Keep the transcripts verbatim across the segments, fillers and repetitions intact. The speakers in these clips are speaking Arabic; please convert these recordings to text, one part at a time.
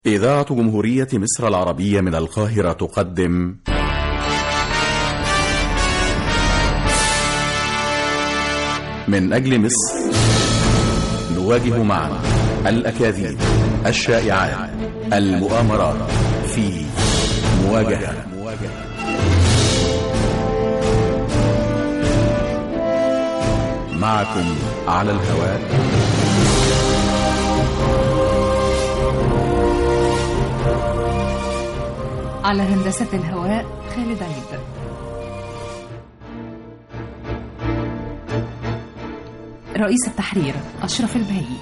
إذاعة جمهورية مصر العربية من القاهرة تقدم من أجل مصر، نواجه معا الأكاذيب، الشائعات، المؤامرات في مواجهة. معكم على الهواء على هندسة الهواء خالد عيد. رئيس التحرير أشرف البهي.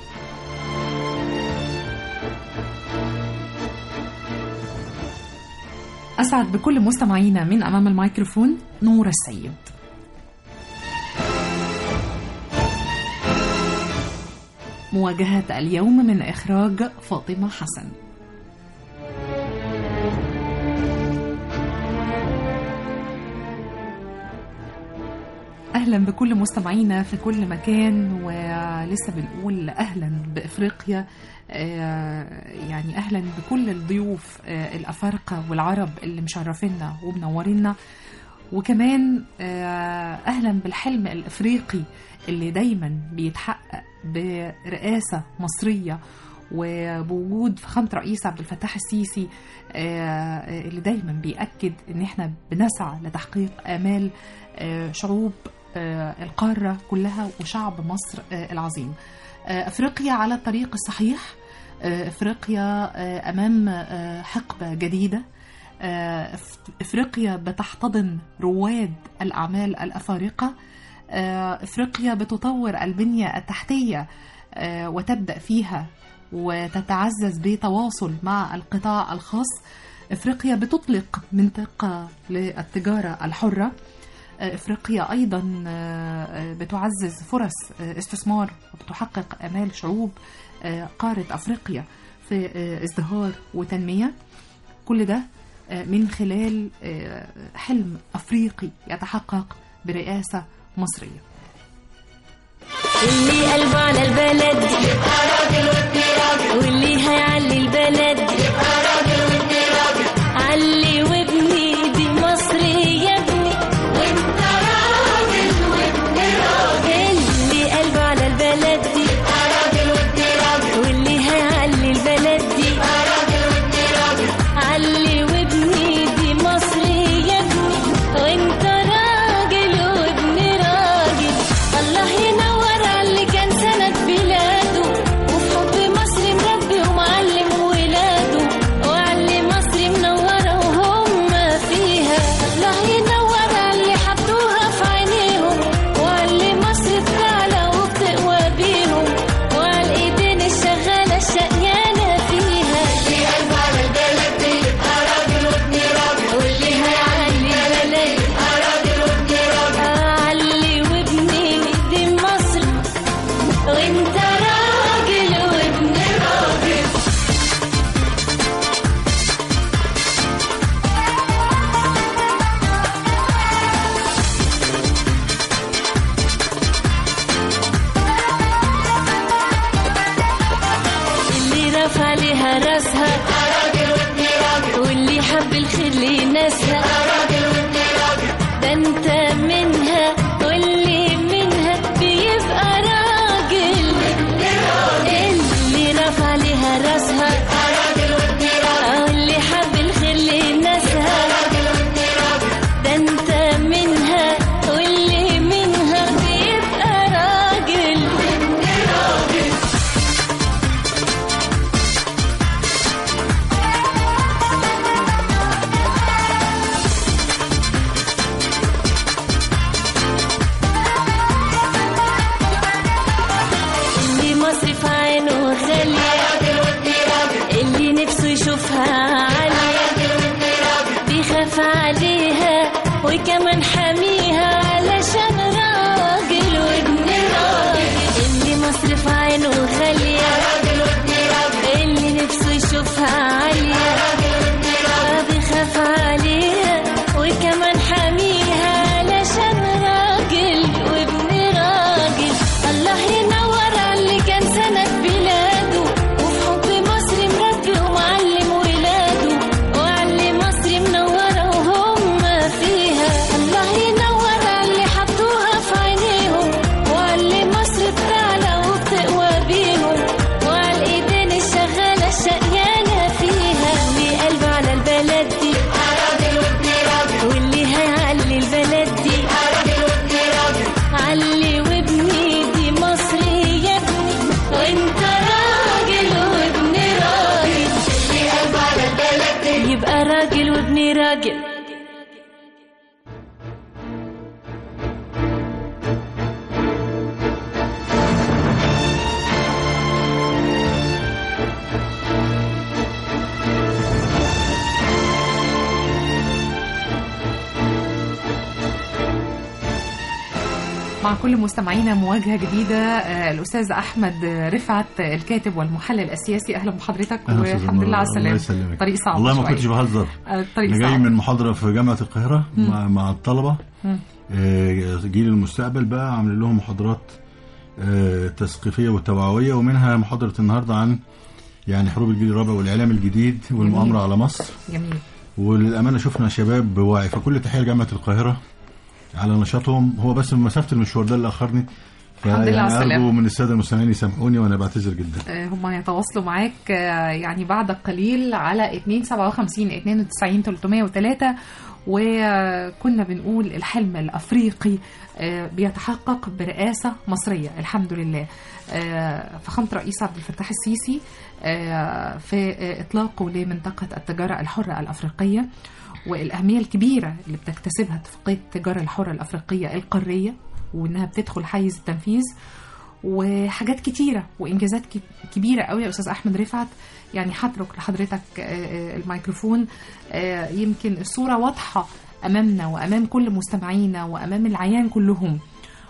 أسعد بكل مستمعينا من أمام الميكروفون نور السيد. مواجهة اليوم من إخراج فاطمة حسن. أهلا بكل مستمعينا في كل مكان، ولسه بنقول أهلا بإفريقيا، يعني أهلا بكل الضيوف الأفارقة والعرب اللي مشرفينا ومنورينا، وكمان أهلا بالحلم الإفريقي اللي دايما بيتحقق برئاسة مصرية وبوجود فخامة رئيس عبد الفتاح السيسي اللي دايما بيأكد إن احنا بنسعى لتحقيق آمال شعوب القارة كلها وشعب مصر العظيم. أفريقيا على الطريق الصحيح، أفريقيا أمام حقبة جديدة، أفريقيا بتحتضن رواد الأعمال الأفارقة، أفريقيا بتطور البنية التحتية وتبدأ فيها وتتعزز بتواصل مع القطاع الخاص. أفريقيا بتطلق منطقة للتجارة الحرة. أفريقيا أيضا بتعزز فرص استثمار وبتحقق آمال شعوب قارة أفريقيا في ازدهار وتنمية. كل ده من خلال حلم أفريقي يتحقق برئاسة مصرية. اللي قلبه على البلد يبقى راجل وابن راجل، واللي هيعلي البلد يبقى راجل وابن راجل. علي وابني دي مصر يا ابني، وانت راجل وابن راجل. اللي قلبه على البلد يبقى راجل وابن راجل، واللي هيعلي البلد يبقى راجل وابن راجل. علي وابني دي مصر يا ابني، وانت راجل وابن راجل. الله ينور اللي كان سند بلاده، وفي حب مصر مربي ومعلم ولاده، وعلي مصر منورة وهم فيها. الله ينور اللي حطوها في عينيهم، وعلي مصر بتعلى وبتقوى بيهم، وعلى الايدين الشغالة الشقيانة فيها. اللي قلبه على البلد يبقى راجل وابن راجل، واللي هيعلي البلد يبقى راجل وابن راجل. علي وابني دي مصر، وانت راجل وابن راجل. اللي رفع لها راسها راجل وابن راجل، واللي حب الخير لناسها راجل وابن راجل. ده انت منها واللي منها بيبقى راجل وابن راجل. اللي رفع لها راسها راجل وابن راجل، واللي حب الخير لناسها راجل وابن راجل. ده انت منها واللي منها بيبقى راجل وابن راجل. وابني راجل. مع كل مستمعينا مواجهة جديدة. الأستاذ أحمد رفعت الكاتب والمحلل السياسي، أهلا بحضرتك والحمد لله على السلامة. طريق صعب والله ما كنتش بهزر. طريق أنا جاي من محاضرة في جامعة القاهرة مع, مع الطلبة جيل المستقبل، بقى عامل لهم محاضرات تثقيفية وتوعوية، ومنها محاضرة النهاردة عن يعني حروب الجيل الرابع والإعلام الجديد والمؤامرة على مصر. جميل. وللأمانة شفنا شباب واعي، فكل تحية لجامعة القاهرة على نشاطهم. هو بس مسافة المشوار ده اللي أخرني، فيعني أرجو من السادة المستمعين يسامحوني وأنا بعتذر جدا. هم يتواصلوا معاك يعني بعد قليل على اتنين سبعة وخمسين اتنين وتسعين تلتمية وتلاتة، وكنا بنقول الحلم الأفريقي بيتحقق برئاسة مصرية الحمد لله. فخامة رئيس عبد الفتاح السيسي في إطلاقه لمنطقة التجارة الحرة الأفريقية والأهمية الكبيرة اللي بتكتسبها اتفاقية التجارة الحرة الأفريقية القارية، وإنها بتدخل حيز التنفيذ، وحاجات كتيرة وإنجازات كبيرة قوي يا أستاذ أحمد رفعت. يعني هترك لحضرتك الميكروفون. يمكن الصورة واضحة أمامنا وأمام كل مستمعينا وأمام العيان كلهم.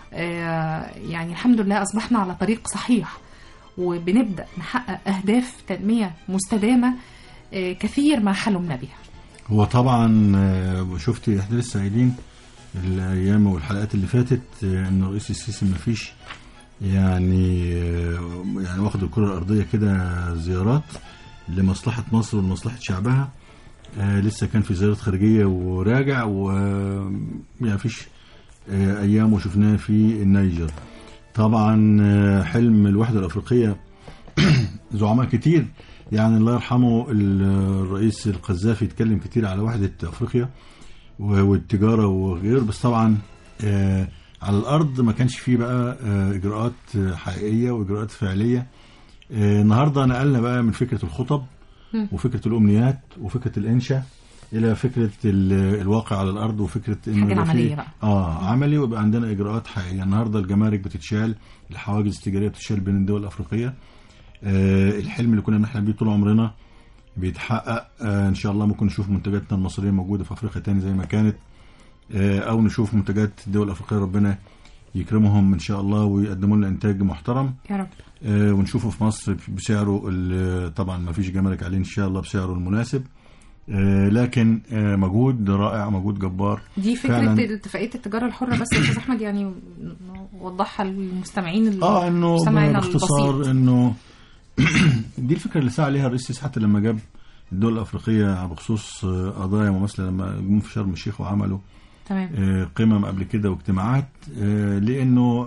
يعني الحمد لله أصبحنا على طريق صحيح، وبنبدأ نحقق أهداف تنمية مستدامة كثير ما حلمنا بها. هو طبعا شفت احنا لسه قايلين الايام والحلقات اللي فاتت ان الرئيس السيسي ما فيش يعني يعني واخد الكره الارضيه كده زيارات لمصلحه مصر ولمصلحه شعبها. لسه كان في زيارات خارجيه وراجع، وما فيش ايام وشفناه في النيجر. طبعا حلم الوحده الافريقيه زعماء كتير، يعني الله يرحمه الرئيس القذافي يتكلم كتير على وحدة أفريقيا والتجارة وغير، بس طبعا على الأرض ما كانش فيه بقى إجراءات حقيقية وإجراءات فعلية. النهاردة نقلنا بقى من فكرة الخطب وفكرة الأمنيات وفكرة الإنشاء إلى فكرة الواقع على الأرض، وفكرة إنه عملية بقى. آه عملي، ويبقى عندنا إجراءات حقيقية. النهاردة الجمارك بتتشال، الحواجز التجارية بتتشال بين الدول الأفريقية. آه الحلم اللي كنا بنحلم بيه طول عمرنا بيتحقق. آه ان شاء الله ممكن نشوف منتجاتنا المصريه موجوده في افريقيا تاني زي ما كانت، آه او نشوف منتجات الدول الافريقيه ربنا يكرمهم ان شاء الله ويقدموا لنا انتاج محترم يا رب. آه ونشوفه في مصر بسعره طبعا ما فيش جمارك عليه ان شاء الله بسعره المناسب. آه لكن آه مجهود رائع، مجهود جبار. دي فكره اتفاقيه التجاره الحره بس يا استاذ احمد، يعني وضحها للمستمعين اه انه باختصار انه دي الفكرة اللي سعى عليها الرئيس حتى لما جاب الدول الأفريقية بخصوص قضايا مماثلة، لما جم في شرم الشيخ وعملوا تمام قمم قبل كده واجتماعات، لأنه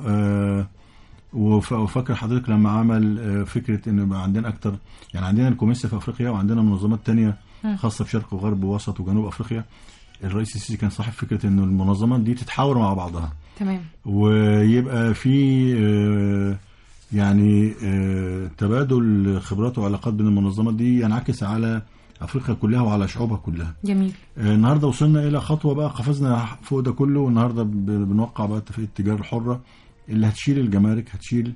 وفكر حضرتك لما عمل فكرة إنه يبقى عندنا أكتر، يعني عندنا الكوميسا في أفريقيا وعندنا منظمات تانية خاصة بشرق وغرب ووسط وجنوب أفريقيا. الرئيس السيسي كان صاحب فكرة إنه المنظمات دي تتحاور مع بعضها، تمام، ويبقى في يعني تبادل خبرات وعلاقات بين المنظمات دي ينعكس على أفريقيا كلها وعلى شعوبها كلها. جميل. النهاردة وصلنا إلى خطوة بقى قفزنا فوق ده كله، والنهاردة بنوقع بقى اتفاقية التجارة الحرة اللي هتشيل الجمارك، هتشيل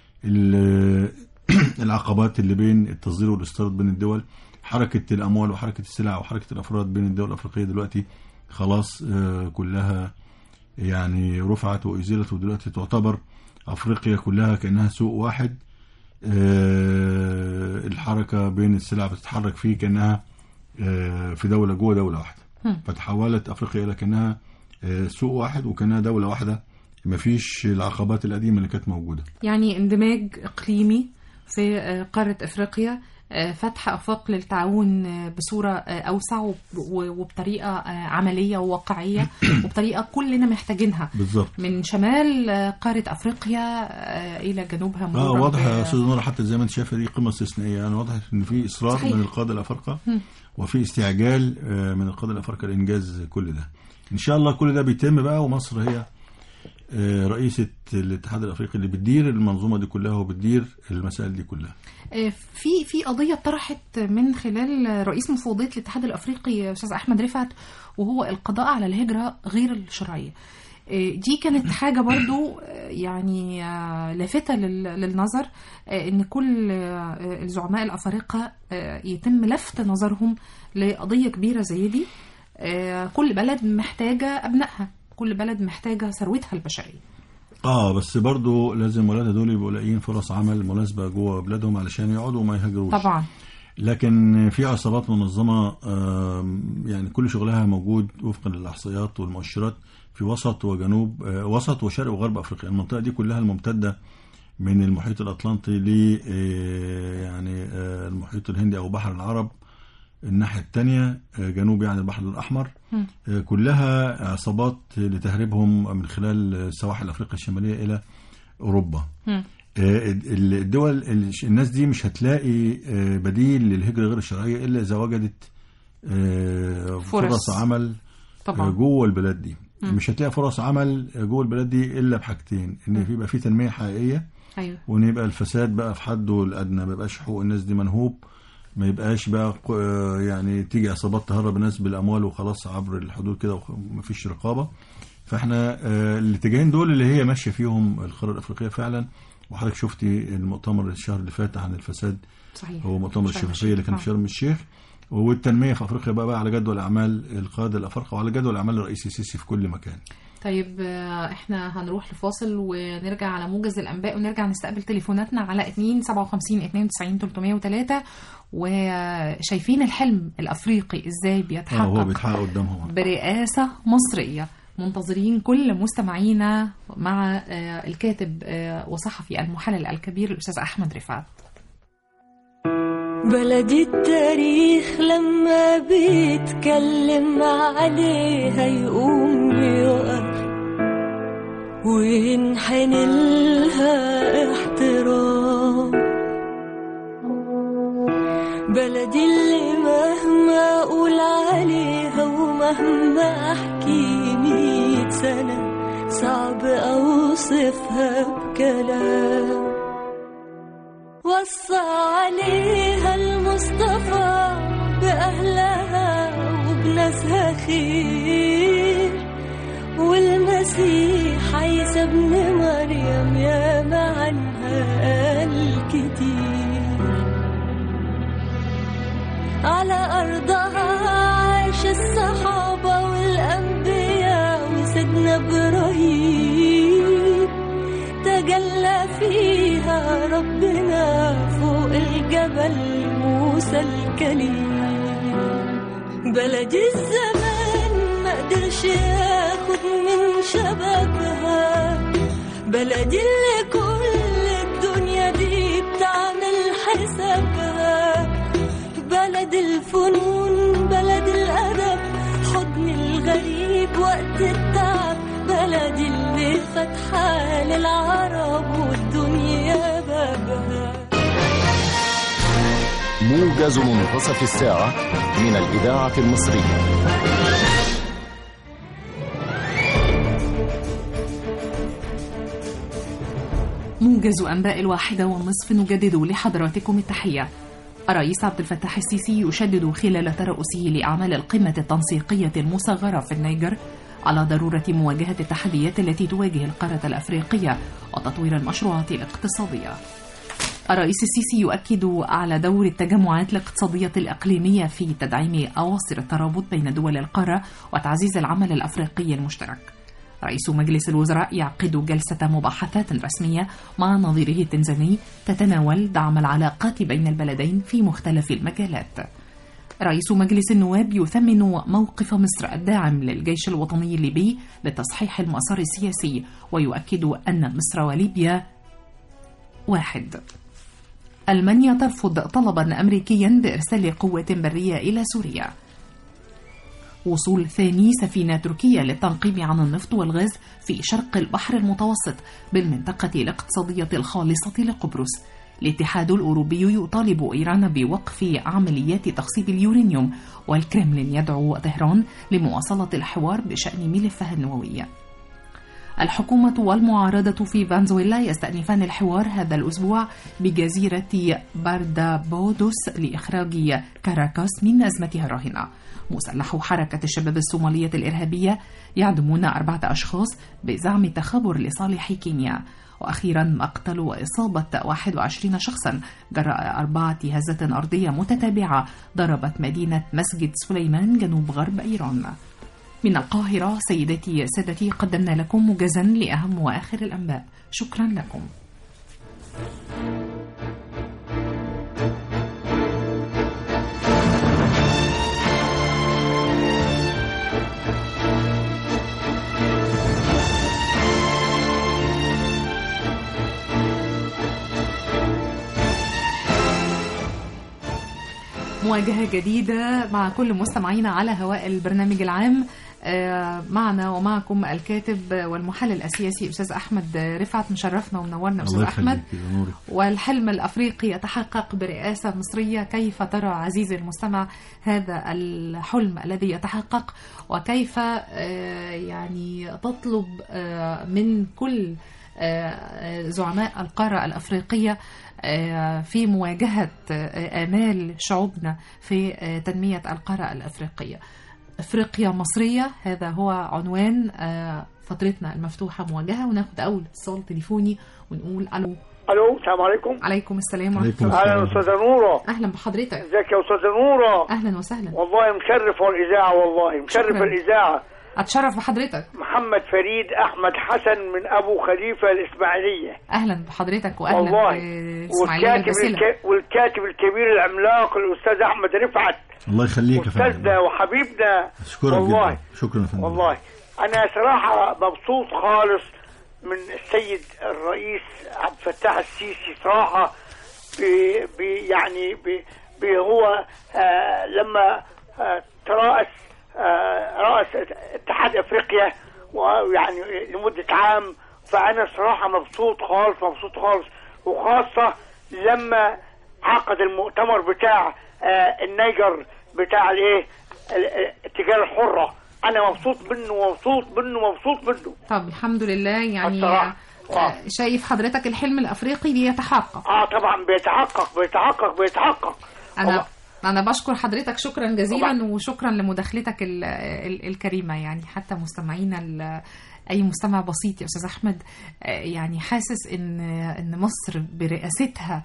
العقبات اللي بين التصدير والاستيراد بين الدول، حركة الأموال وحركة السلع وحركة الأفراد بين الدول الأفريقية دلوقتي خلاص كلها يعني رفعت وأزيلت، ودلوقتي تعتبر أفريقيا كلها كأنها سوق واحد. الحركة بين السلع بتتحرك فيه كأنها في دولة جوه دولة واحدة، فتحولت أفريقيا إلى كأنها سوق واحد وكأنها دولة واحدة، مفيش العقبات القديمة اللي كانت موجودة. يعني اندماج إقليمي في قارة أفريقيا، فتح أفاق للتعاون بصورة أوسع وبطريقة عملية وواقعية وبطريقة كلنا محتاجينها بالظبط، من شمال قارة أفريقيا إلى جنوبها. اه واضح يا أستاذ نور، حتى زي ما أنت شايفة دي قمة استثنائية، يعني واضح إن في إصرار صحيح من القادة الأفارقة وفي استعجال من القادة الأفارقة لإنجاز كل ده. إن شاء الله كل ده بيتم بقى، ومصر هي رئيسة الاتحاد الأفريقي اللي بتدير المنظومة دي كلها وبتدير المسائل دي كلها. في في قضية طرحت من خلال رئيس مفوضية الاتحاد الأفريقي أستاذ أحمد رفعت، وهو القضاء على الهجرة غير الشرعية. دي كانت حاجة برضو يعني لافتة للنظر، ان كل الزعماء الأفارقة يتم لفت نظرهم لقضية كبيرة زي دي. كل بلد محتاجة أبنائها، كل بلد محتاجة ثروتها البشرية. اه بس برضو لازم ولادها دول يبقوا لاقيين فرص عمل مناسبة جوه بلادهم علشان يقعدوا وما يهاجروش طبعا. لكن في عصابات منظمة يعني كل شغلها موجود وفقا للإحصائيات والمؤشرات في وسط وجنوب، وسط وشرق وغرب أفريقيا. المنطقة دي كلها الممتدة من المحيط الأطلنطي ل يعني المحيط الهندي أو بحر العرب الناحية الثانية جنوب يعني البحر الأحمر، كلها عصابات لتهريبهم من خلال السواحل أفريقيا الشمالية إلى أوروبا. الدول الناس دي مش هتلاقي بديل للهجرة غير الشرعية إلا إذا وجدت فرص, فرص عمل طبعا جوه البلاد دي. م. مش هتلاقي فرص عمل جوه البلاد دي إلا بحاجتين، إن يبقى في تنمية حقيقية، أيوة. وإن يبقى الفساد بقى في حده الأدنى، ما يبقاش حقوق الناس دي منهوب، ما يبقاش بقى يعني تيجي عصابات تهرب الناس بالأموال وخلاص عبر الحدود كده ومفيش رقابة. فإحنا الاتجاهين دول اللي هي ماشية فيهم القارة الأفريقية فعلا. وحضرتك شفتي المؤتمر الشهر اللي فات عن الفساد، صحيح. هو مؤتمر الشفافية اللي كان في شرم الشيخ. والتنمية في أفريقيا بقى, بقى على جدول أعمال القادة الأفارقة وعلى جدول أعمال الرئيس السيسي في كل مكان. طيب احنا هنروح لفاصل ونرجع على موجز الأنباء ونرجع نستقبل تليفوناتنا على اتنين سبعة وخمسين اتنين وتسعين تلتمية وتلاتة. وشايفين الحلم الأفريقي ازاي بيتحقق هو بيتحقق قدامهم برئاسة مصرية. منتظرين كل مستمعينا مع الكاتب وصحفي المحلل الكبير الأستاذ أحمد رفعت. بلدي التاريخ لما بيتكلم عليها يقوم يقف وينحني لها احترام. بلدي اللي مهما أقول عليها ومهما أحكي مية سنة صعب أوصفها بكلام. وصى عليها المصطفى بأهلها وبناسها خير، والمسيح عيسى ابن مريم ياما عنها قال كتير. على أرضها عاش الصحابة والأنبياء وسيدنا إبراهيم، تجلى فيها ربنا فوق الجبل موسى الكليم. بلدي الزمان ما قدرش ياخد من شبابها، بلدي اللي كل الدنيا دي بتعمل حسابها. بلد الفنون بلد الأدب حضن الغريب وقت التعب، بلدي اللي فتحة للعرب والدنيا بابها. موجز منتصف الساعة من الإذاعة المصرية. موجز أنباء الواحدة والنصف نجدد لحضراتكم التحية. الرئيس عبد الفتاح السيسي يشدد خلال ترأسه لأعمال القمة التنسيقية المصغرة في النيجر على ضرورة مواجهة التحديات التي تواجه القارة الأفريقية وتطوير المشروعات الاقتصادية. الرئيس السيسي يؤكد على دور التجمعات الاقتصادية الإقليمية في تدعيم أواصر الترابط بين دول القارة وتعزيز العمل الأفريقي المشترك. رئيس مجلس الوزراء يعقد جلسة مباحثات رسمية مع نظيره التنزاني تتناول دعم العلاقات بين البلدين في مختلف المجالات. رئيس مجلس النواب يثمن موقف مصر الداعم للجيش الوطني الليبي لتصحيح المسار السياسي، ويؤكد أن مصر وليبيا واحد. ألمانيا ترفض طلبا أمريكيا بإرسال قوة برية إلى سوريا. وصول ثاني سفينة تركية للتنقيب عن النفط والغاز في شرق البحر المتوسط بالمنطقة الاقتصادية الخالصة لقبرص. الاتحاد الأوروبي يطالب إيران بوقف عمليات تخصيب اليورانيوم، والكرملين يدعو طهران لمواصلة الحوار بشأن ملفها النووي. الحكومة والمعارضة في فنزويلا يستأنفان الحوار هذا الأسبوع بجزيرة باردابودوس لإخراج كاراكاس من أزمتها الراهنة. مسلحو حركة الشباب الصومالية الإرهابية يعدمون أربعة أشخاص بزعم تخابر لصالح كينيا. وأخيرا مقتل وإصابة واحد وعشرين شخصا جراء أربعة هزات أرضية متتابعة ضربت مدينة مسجد سليمان جنوب غرب إيران. من القاهرة سيداتي سادتي قدمنا لكم موجزا لأهم وآخر الأنباء. شكرا لكم. مواجهة جديدة مع كل مستمعينا على هواء البرنامج العام. معنا ومعكم الكاتب والمحلل السياسي أستاذ أحمد رفعت. مشرفنا ومنورنا أستاذ أحمد. والحلم الأفريقي يتحقق برئاسة مصرية. كيف ترى عزيزي المستمع هذا الحلم الذي يتحقق، وكيف يعني تطلب من كل زعماء القارة الأفريقية في مواجهة آمال شعوبنا في تنمية القارة الأفريقية؟ أفريقيا مصرية، هذا هو عنوان فترتنا المفتوحة مواجهة. وناخد أول اتصال تليفوني ونقول ألو. ألو، السلام عليكم. عليكم السلام ورحمة الله. أهلا أستاذة نورة. أهلا بحضرتك. ازيك يا أستاذة نورة؟ أهلا وسهلا. والله مشرف الإذاعة، والله مشرف شكرا. الإذاعة. أتشرف بحضرتك. محمد فريد أحمد حسن من أبو خليفة الإسماعيلية. أهلا بحضرتك وأهلا والله. والكاتب, الك... والكاتب الكبير العملاق الأستاذ أحمد رفعت. الله يخليك أستاذنا وحبيبنا. شكرا والله جدا. شكرا يا فندم. والله أنا صراحة مبسوط خالص من السيد الرئيس عبد الفتاح السيسي صراحة. ب... ب... يعني ب... ب... هو آه لما آه ترأس آه رأس اتحاد افريقيا ويعني لمدة عام، فانا صراحة مبسوط خالص مبسوط خالص، وخاصة لما عقد المؤتمر بتاع آه النيجر بتاع الايه التجارة الحرة. انا مبسوط منه ومبسوط منه ومبسوط منه. طب الحمد لله. يعني الصراحة. آه شايف حضرتك الحلم الافريقي بيتحقق؟ اه طبعا بيتحقق بيتحقق بيتحقق. انا الله. أنا بشكر حضرتك شكرا جزيلا طبعا. وشكرا لمداخلتك ال ال الكريمة. يعني حتى مستمعينا أي مستمع بسيط يا أستاذ أحمد يعني حاسس إن إن مصر برئاستها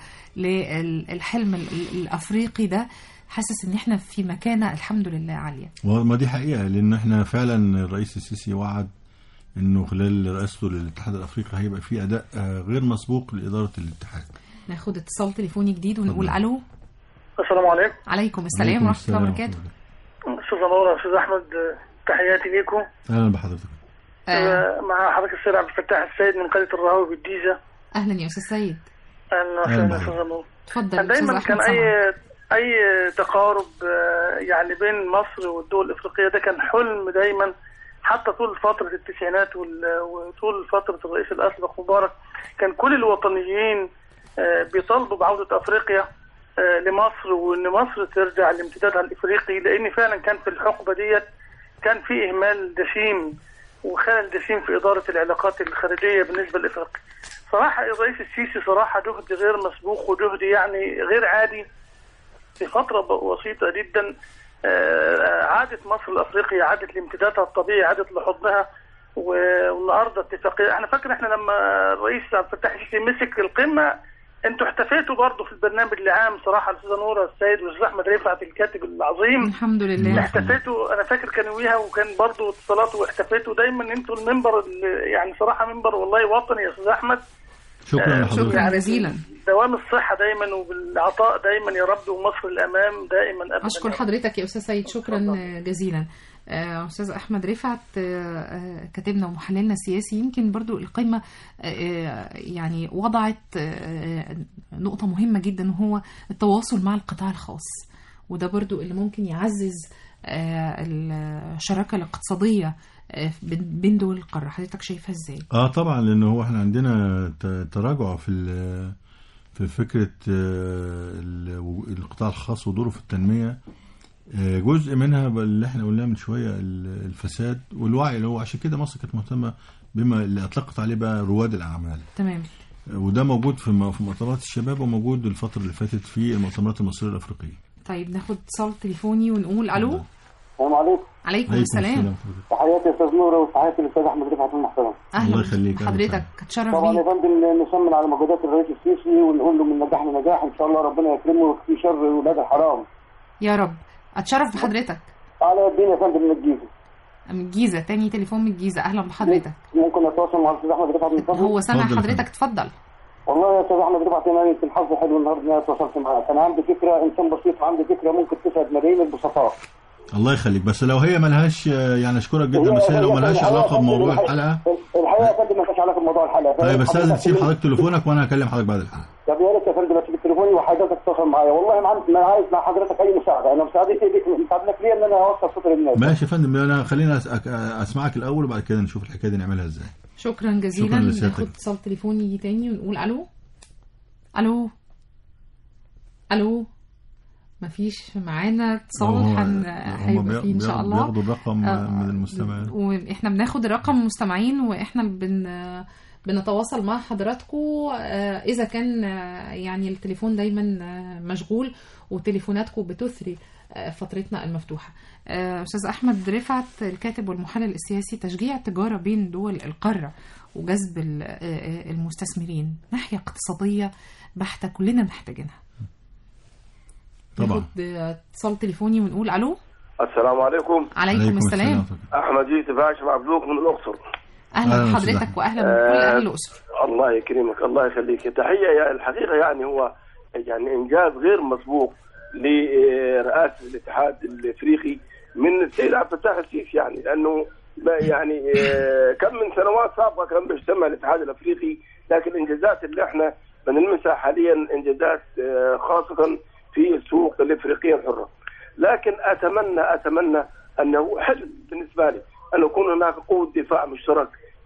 للحلم الأفريقي ده، حاسس إن إحنا في مكانة الحمد لله عالية. وما دي حقيقة، لأن إحنا فعلا الرئيس السيسي وعد إنه خلال رئاسته للاتحاد الأفريقي هيبقى في أداء غير مسبوق لإدارة الاتحاد. ناخد اتصال تليفوني جديد ونقول ألو. السلام عليكم. عليكم السلام ورحمة الله وبركاته. أستاذ نورة، أستاذ أحمد، تحياتي ليكم. أهلا بحضرتك. آه. مع حضرتك السيد عبد الفتاح السيد من قرية الرهاوي بالجيزة. أهلا يا أستاذ سيد. أهلا وسهلا أستاذ نور. تفضل. دايما كان أي أي تقارب يعني بين مصر والدول الأفريقية ده كان حلم دايما، حتى طول فترة التسعينات وطول فترة الرئيس الأسبق مبارك كان كل الوطنيين بيطالبوا بعودة أفريقيا لمصر، وان مصر ترجع لامتدادها الافريقي، لان فعلا كان في الحقبه ديت كان في اهمال دشيم وخلل دشيم في اداره العلاقات الخارجيه بالنسبه لافريقيا. صراحه الرئيس السيسي صراحه جهد غير مسبوق وجهد يعني غير عادي في فتره بسيطه جدا. عادت مصر لافريقيا، عادت لامتدادها الطبيعي، عادت لحضنها. والنهارده اتفاقيه، احنا فاكر احنا لما الرئيس عبد الفتاح السيسي مسك القمه انتوا احتفيتوا برضه في البرنامج العام صراحه الاستاذه نوره السيد والاستاذ احمد رفعت الكاتب العظيم. الحمد لله. احتفيتوا، انا فاكر كانوا وياها وكان برضه اتصالات واحتفيتوا دايما. انتوا المنبر يعني صراحه منبر والله وطني يا استاذ احمد. شكرا آه شكرا جزيلا. دوام الصحه دايما وبالعطاء دايما يا رب، ومصر الامام دائما ابدا. اشكر حضرتك يا استاذ سيد، شكرا جزيلا. أستاذ أحمد رفعت كاتبنا ومحللنا السياسي، يمكن برضو القمة يعني وضعت نقطة مهمة جدا وهو التواصل مع القطاع الخاص، وده برضو اللي ممكن يعزز الشراكة الاقتصادية بين دول القارة. حضرتك شايفها ازاي؟ اه طبعا، لأنه هو احنا عندنا تراجع في في فكرة القطاع الخاص ودوره في التنمية. جزء منها اللي احنا قلناه من شوية الفساد والوعي، اللي هو عشان كده مصر كانت مهتمة بما اللي اطلقت عليه بقى رواد الاعمال. تمام. وده موجود في في مؤتمرات الشباب، وموجود الفتره اللي فاتت في المؤتمرات المصريه الافريقيه. طيب ناخد اتصال تليفوني ونقول الو. السلام عليكم. عليكم السلام. تحياتي يا استاذ نوره وتحياتي للاستاذ احمد رفعت المحترم. اهلا يخليك حضرتك، اتشرف طبعا يا بيك. فندم نسمن على مجهودات الرئيس السيسي ونقول له من نجاح لنجاح ان شاء الله، ربنا يكرمه ويكفيه شر ولاد الحرام يا رب. اتشرف بحضرتك. على الدين يا فندم من الجيزه. من الجيزه، تاني تليفون من الجيزه. اهلا بحضرتك. ممكن اتواصل مع الاستاذ احمد رفعت من فضلك؟ هو سامع اتفضل حضرتك، فندم. اتفضل. والله يا استاذ احمد رفعت انا يمكن حظي حلو النهارده ان انا اتواصلت معاك. انا عندي فكره، انسان بسيط عندي فكره ممكن تسعد ملايين البسطاء. الله يخليك، بس لو هي ملهاش يعني اشكرك جدا، بس هي لو ملهاش علاقه بموضوع الحلقه. الحقيقه يا فندم ما فيش علاقه بموضوع الحلقه. طيب بس لازم تسيب حضرتك تليفونك وانا هكلم حضرتك بعد الحلقه. طب يا ريت يا فندم اسيب تليفوني وحضرتك تتصل معايا. والله ما عندي، ما عايز مع حضرتك اي مساعده. انا مساعدتي مساعدتك ليا ان انا اوصل صوت للناس. ماشي يا فندم، انا خلينا اسمعك الاول وبعد كده نشوف الحكايه دي نعملها ازاي. شكرا جزيلا. شكرا لسيادتك. ناخد اتصال تليفوني تاني ونقول الو. الو الو. مفيش معانا اتصال. هن... هيبقى فيه ان شاء الله. بياخدوا الرقم آه من المستمعين، واحنا بناخد الرقم من المستمعين، واحنا بن بنتواصل مع حضراتكم اذا كان يعني التليفون دايما مشغول وتليفوناتكم بتثري فترتنا المفتوحه. استاذ احمد رفعت الكاتب والمحلل السياسي، تشجيع التجاره بين دول القاره وجذب المستثمرين ناحيه اقتصاديه بحته كلنا محتاجينها. طبعا. اتصال تليفوني ونقول الو. السلام عليكم. عليكم السلام. احمد يوسف هاشم عبدوك من الاقصر. اهلا بحضرتك واهلا بكل اهل الاقصر. الله يكرمك، الله يخليك. تحيه. يعني الحقيقه يعني هو يعني انجاز غير مسبوق لرئاسه الاتحاد الافريقي من السيد عبد الفتاح السيسي، يعني لانه يعني كم من سنوات سابقه كان بيجتمع الاتحاد الافريقي، لكن الانجازات اللي احنا بنلمسها حاليا انجازات خاصه في السوق الافريقيه الحره. لكن اتمنى اتمنى انه حلم بالنسبه لي ان يكون هناك قوه دفاع مشترك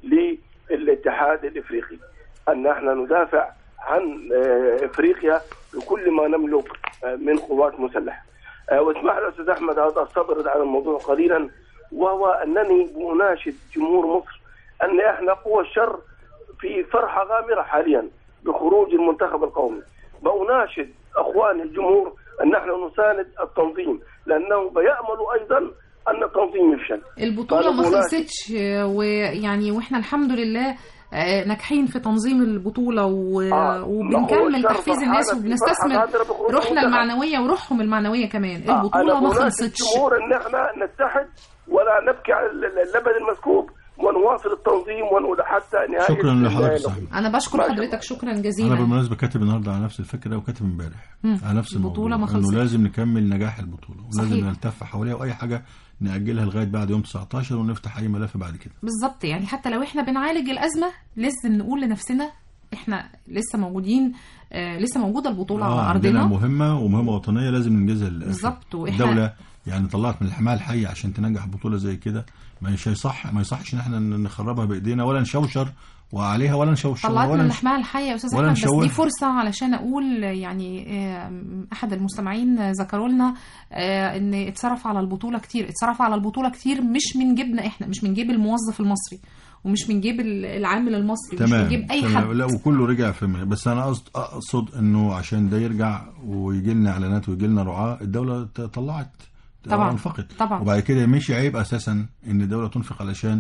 للاتحاد الافريقي، ان احنا ندافع عن افريقيا بكل ما نملك من قوات مسلحه. واسمح لي استاذ احمد هذا الصبر على الموضوع قليلا، وهو انني اناشد جمهور مصر ان احنا قوى الشر في فرحه غامره حاليا بخروج المنتخب القومي. بأناشد اخواني الجمهور ان نحن نساند التنظيم، لانه بيأملوا ايضا ان التنظيم يفشل. البطوله ما خلصتش، ويعني واحنا الحمد لله ناجحين في تنظيم البطوله و... آه. وبنكمل تحفيز الناس وبنستثمر روحنا المعنويه وروحهم المعنويه كمان. آه. البطوله ما خلصتش. الجمهور ان احنا نتحد ولا نبكي على اللبن المسكوب ونواصل التنظيم ونقول حتى نهايه. شكرا لحضرتك صاحبي. انا بشكر حضرتك شكرا جزيلا. انا بالمناسبه كاتب النهارده على نفس الفكره وكاتب امبارح على نفس الموضوع، البطوله ما خلصتش، انه لازم نكمل نجاح البطوله ولازم نلتف حواليها، واي حاجه نأجلها لغايه بعد يوم تسعتاشر ونفتح اي ملف بعد كده. بالظبط، يعني حتى لو احنا بنعالج الازمه لازم نقول لنفسنا احنا لسه موجودين، آه لسه موجوده البطوله آه على ارضنا، عندنا مهمه ومهمه وطنيه لازم ننجزها. بالظبط. الدوله يعني طلعت من الحمايه الحيه عشان تنجح بطوله زي كده، ما يصح ما يصحش ان احنا نخربها بايدينا ولا نشوشر وعليها ولا نشوشر طلعت ولا من الحمايه الحيه يا استاذ احمد. بس دي فرصه علشان اقول يعني احد المستمعين ذكروا لنا ان اتصرف على البطوله كتير، اتصرف على البطوله كتير مش من جيبنا احنا، مش من جيب الموظف المصري ومش من جيب العامل المصري، مش من جيب اي تمام. حد. لا وكله رجع في من. بس انا اقصد اقصد انه عشان ده يرجع ويجي لنا اعلانات ويجي لنا رعاه، الدوله طلعت طبعا انفقت طبعا. وبعد كده مش عيب اساسا ان الدوله تنفق علشان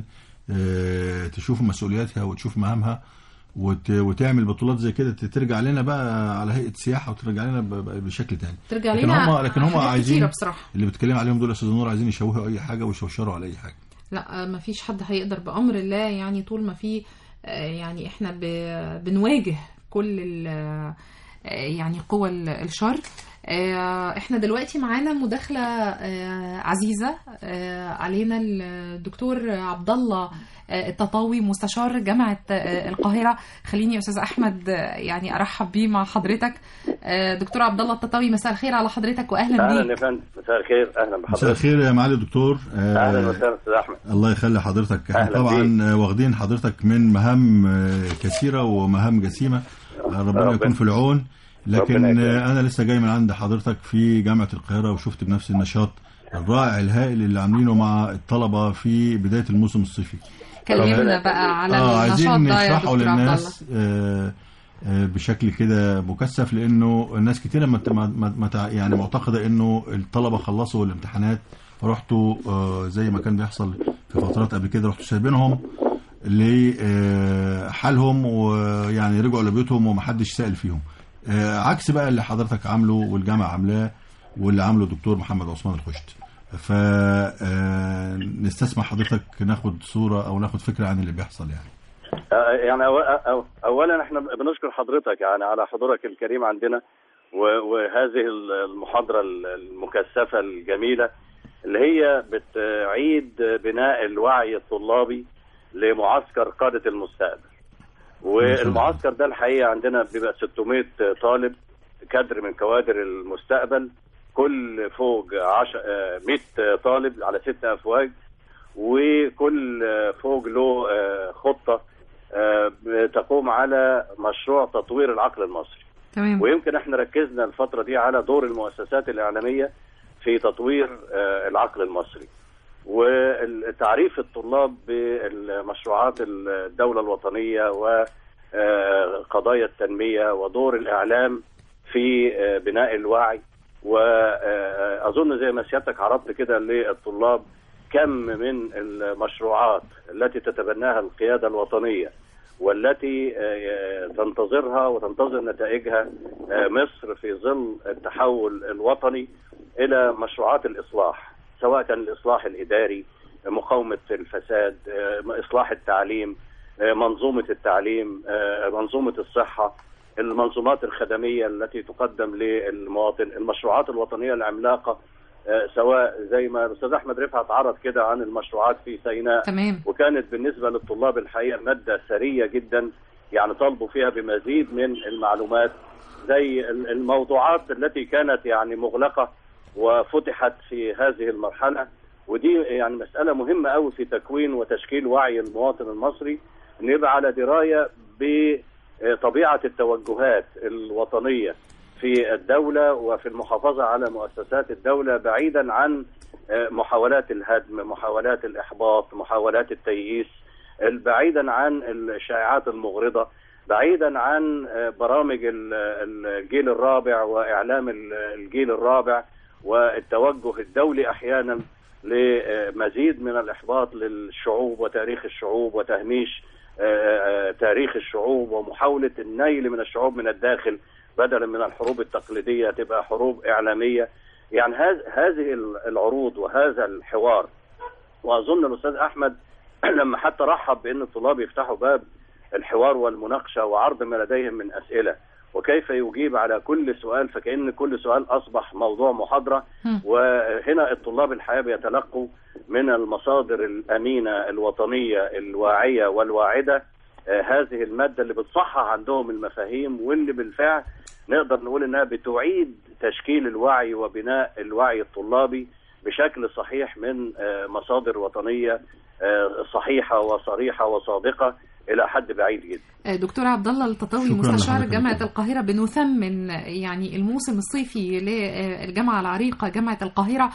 اه تشوف مسؤولياتها وتشوف مهامها وت... وتعمل بطولات زي كده ترجع لنا بقى على هيئه سياحه وترجع لنا ب... بشكل تاني. ترجع لكن لنا هم لكن هم عايزين بصراحة. اللي بتكلم عليهم دول يا استاذ نور عايزين يشوهوا اي حاجه ويشوشروا على اي حاجه. لا ما فيش حد هيقدر بامر الله، يعني طول ما في يعني احنا ب... بنواجه كل ال... يعني قوى الشر. احنا دلوقتي معانا مداخله عزيزه علينا الدكتور عبد الله التطاوي مستشار جامعه القاهره. خليني يا استاذ احمد يعني ارحب بيه مع حضرتك. دكتور عبد الله التطاوي، مساء الخير على حضرتك واهلا بيك. اهلا يا فندم، مساء الخير، اهلا بحضرتك. مساء الخير يا معالي الدكتور. اهلا وسهلا استاذ احمد. الله يخلي حضرتك. احنا طبعا واخدين حضرتك من مهام كثيره ومهام جسيمه، ربنا يكون في العون. لكن انا لسه جاي من عند حضرتك في جامعه القاهره وشفت بنفسي النشاط الرائع الهائل اللي عاملينه مع الطلبه في بدايه الموسم الصيفي. كلمنا بقى على آه النشاط عايزين ده يا نشرحه دكتور عبد الله. للناس آه آه بشكل كده مكثف، لانه الناس كتير ما ما يعني معتقده انه الطلبه خلصوا الامتحانات رحتوا آه زي ما كان بيحصل في فترات قبل كده، رحتوا سايبينهم لحالهم ويعني رجعوا لبيوتهم ومحدش سأل فيهم، آه عكس بقى اللي حضرتك عامله والجامعه عاملاه واللي عامله الدكتور محمد عثمان الخشت. فنستسمع حضرتك ناخد صورة أو ناخد فكرة عن اللي بيحصل يعني. يعني أولا احنا بنشكر حضرتك يعني على حضورك الكريم عندنا، وهذه المحاضرة المكثفة الجميلة اللي هي بتعيد بناء الوعي الطلابي لمعسكر قادة المستقبل. والمعسكر ده الحقيقة عندنا بيبقى ستمائة طالب كادر من كوادر المستقبل، كل فوج عشر مئة طالب على ست أفواج، وكل فوج له خطة تقوم على مشروع تطوير العقل المصري. تمام. ويمكن احنا ركزنا الفترة دي على دور المؤسسات الإعلامية في تطوير العقل المصري، وتعريف الطلاب بالمشروعات الدولة الوطنية وقضايا التنمية ودور الإعلام في بناء الوعي. وأظن زي ما سيادتك عرضت كده للطلاب كم من المشروعات التي تتبناها القيادة الوطنية والتي تنتظرها وتنتظر نتائجها مصر في ظل التحول الوطني إلى مشروعات الإصلاح، سواء كان الإصلاح الإداري، مقاومة الفساد، إصلاح التعليم، منظومة التعليم، منظومة الصحة، المنظومات الخدمية التي تقدم للمواطن، المشروعات الوطنية العملاقة، سواء زي ما الأستاذ أحمد رفعت عرض كده عن المشروعات في سيناء. تمام. وكانت بالنسبة للطلاب الحقيقة مادة ثرية جدا، يعني طلبوا فيها بمزيد من المعلومات، زي الموضوعات التي كانت يعني مغلقة وفتحت في هذه المرحلة. ودي يعني مسألة مهمة قوي في تكوين وتشكيل وعي المواطن المصري، أن يبقى على دراية بطبيعة التوجهات الوطنية في الدولة وفي المحافظة على مؤسسات الدولة، بعيدا عن محاولات الهدم، محاولات الإحباط، محاولات التيئيس، بعيدا عن الشائعات المغرضة، بعيدا عن برامج الجيل الرابع وإعلام الجيل الرابع والتوجه الدولي أحيانا لمزيد من الإحباط للشعوب وتاريخ الشعوب وتهميش تاريخ الشعوب ومحاولة النيل من الشعوب من الداخل بدلا من الحروب التقليدية تبقى حروب إعلامية. يعني هذه العروض وهذا الحوار، وأظن الأستاذ أحمد لما حتى رحب بأن الطلاب يفتحوا باب الحوار والمناقشة وعرض ما لديهم من أسئلة وكيف يجيب على كل سؤال، فكأن كل سؤال أصبح موضوع محاضرة. وهنا الطلاب الحقيقة بيتلقوا من المصادر الأمينة الوطنية الواعية والواعدة آه هذه المادة اللي بتصحح عندهم المفاهيم، واللي بالفعل نقدر نقول إنها بتعيد تشكيل الوعي وبناء الوعي الطلابي بشكل صحيح من آه مصادر وطنية آه صحيحة وصريحة وصادقة إلى حد بعيد جدا. دكتور عبد الله التطاوي مستشار جامعة القاهرة، بنثمن يعني الموسم الصيفي للجامعة العريقة جامعة القاهرة،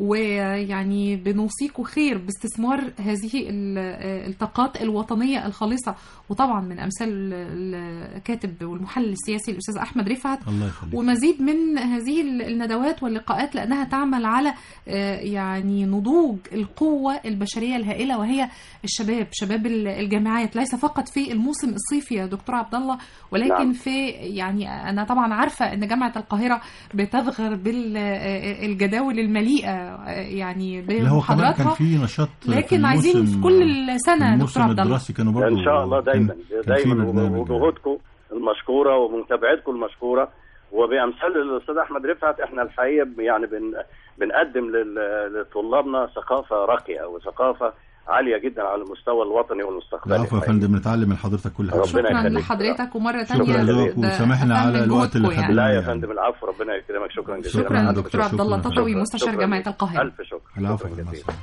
ويعني بنوصيكم خير باستثمار هذه الطاقات الوطنية الخالصة، وطبعا من أمثال الكاتب والمحلل السياسي الأستاذ أحمد رفعت، ومزيد من هذه الندوات واللقاءات، لأنها تعمل على يعني نضوج القوة البشرية الهائلة وهي الشباب، شباب الجامعات، ليس فقط في الموسم الصيفي يا دكتور عبد الله، ولكن نعم. في يعني أنا طبعا عارفة أن جامعة القاهرة بتفغر بالجداول المليئة يعني بمحاضراتها، كان في نشاط، لكن عايزين في كل سنة دكتور عبد الله إن شاء الله دايما دايما وجهودكم المشكورة ومتابعتكم المشكورة، وبأمثال الأستاذ أحمد رفعت احنا الحقيقة يعني بن بنقدم لطلابنا ثقافة راقية وثقافة عالية جدا على المستوى الوطني والمستقبلي. العفو يا فندم، نتعلم من حضرتك كل حاجة. شكرا لحضرتك، ومرة ثانية وسامحنا على الوقت اللي خدناه. لا يا فندم العفو، ربنا يكرمك. شكرا جزيلا. شكرا دكتور عبد الله التطاوي مستشار جامعة القاهرة. ألف شكر. العفو جزيلا.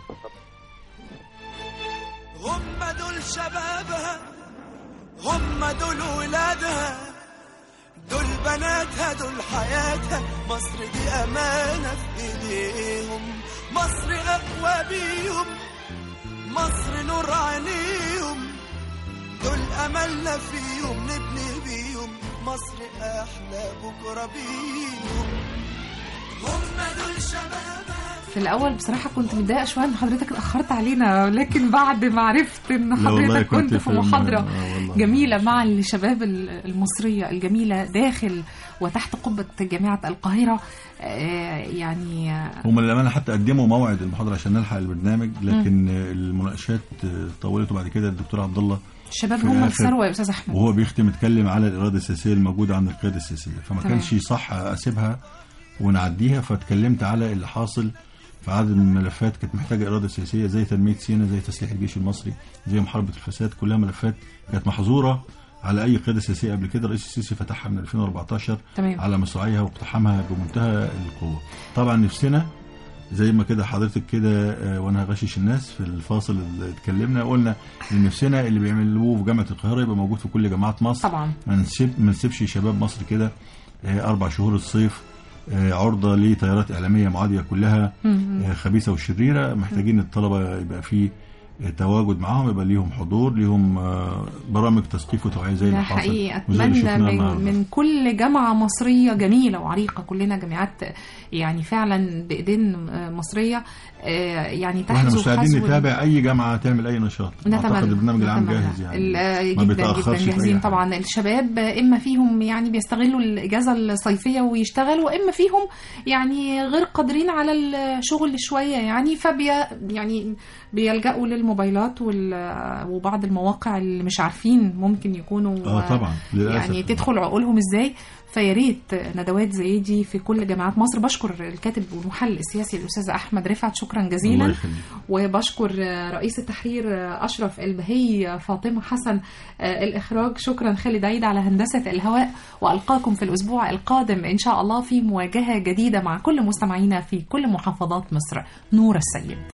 هم دول شبابها، هم دول ولادها، دول بناتها، دول حياتها، مصر دي أمانة في إيديهم، مصر أقوى بيهم، مصر نور عينيهم، دول أملنا فيهم نبني بيهم مصر أحلى بكرة بيهم. هم دول شبابها. في الأول بصراحة كنت متضايقة شوية إن حضرتك اتأخرت علينا، لكن بعد ما عرفت إن حضرتك كنت في محاضرة جميلة مع الشباب المصرية الجميلة داخل وتحت قبة جامعة القاهرة، يعني هم للأمانة حتى قدموا موعد المحاضرة عشان نلحق البرنامج، لكن م. المناقشات طولت، وبعد كده الدكتور عبد الله الشباب هم الثروة يا أستاذ أحمد، وهو بيختم يتكلم على الإرادة السياسية الموجودة عند القيادة السياسية، فما تمام. كانش صح أسيبها ونعديها، فاتكلمت على اللي حاصل في عدد من الملفات كانت محتاجة إرادة سياسية، زي تنمية سيناء، زي تسليح الجيش المصري، زي محاربة الفساد، كلها ملفات كانت محظورة على أي قيادة سياسية قبل كده. الرئيس السيسي فتحها من ألفين وأربعتاشر تمام. على مصراعيها واقتحامها بمنتهى القوة. طبعا نفسنا زي ما كده حضرتك كده وانا هغشش الناس في الفاصل اللي اتكلمنا قلنا ان نفسنا اللي بيعملوه في جامعة القاهرة يبقى موجود في كل جامعات مصر طبعا. ما نسيب ما نسيبش شباب مصر كده أربع شهور الصيف عرضة لتيارات إعلامية معادية كلها خبيثة وشريرة. محتاجين الطلبة يبقى فيه تواجد معاهم، يبقى ليهم حضور، ليهم برامج تثقيف وتوعية زي اللي حاصل. حقيقي أتمنى من, من كل جامعة مصرية جميلة وعريقة، كلنا جامعات يعني فعلا بإيدين مصرية، يعني تحت واحنا مستعدين نتابع أي جامعة تعمل أي نشاط. أعتقد البرنامج العام جاهز يعني ما بيتأخرش جاهزين طبعا. الشباب إما فيهم يعني بيستغلوا الإجازة الصيفية ويشتغلوا، وإما فيهم يعني غير قادرين على الشغل شوية يعني فبي يعني بيلجأوا للموبايلات وبعض المواقع اللي مش عارفين ممكن يكونوا اه طبعا يعني تدخل عقولهم ازاي. فياريت ندوات زي دي في كل جامعات مصر. بشكر الكاتب والمحلل السياسي الأستاذ أحمد رفعت شكرا جزيلا، وبشكر رئيس التحرير أشرف البهي، فاطمة حسن الإخراج، شكرا خالد عيد على هندسة الهواء، وألقاكم في الأسبوع القادم إن شاء الله في مواجهة جديدة مع كل مستمعينا في كل محافظات مصر. نور السيد.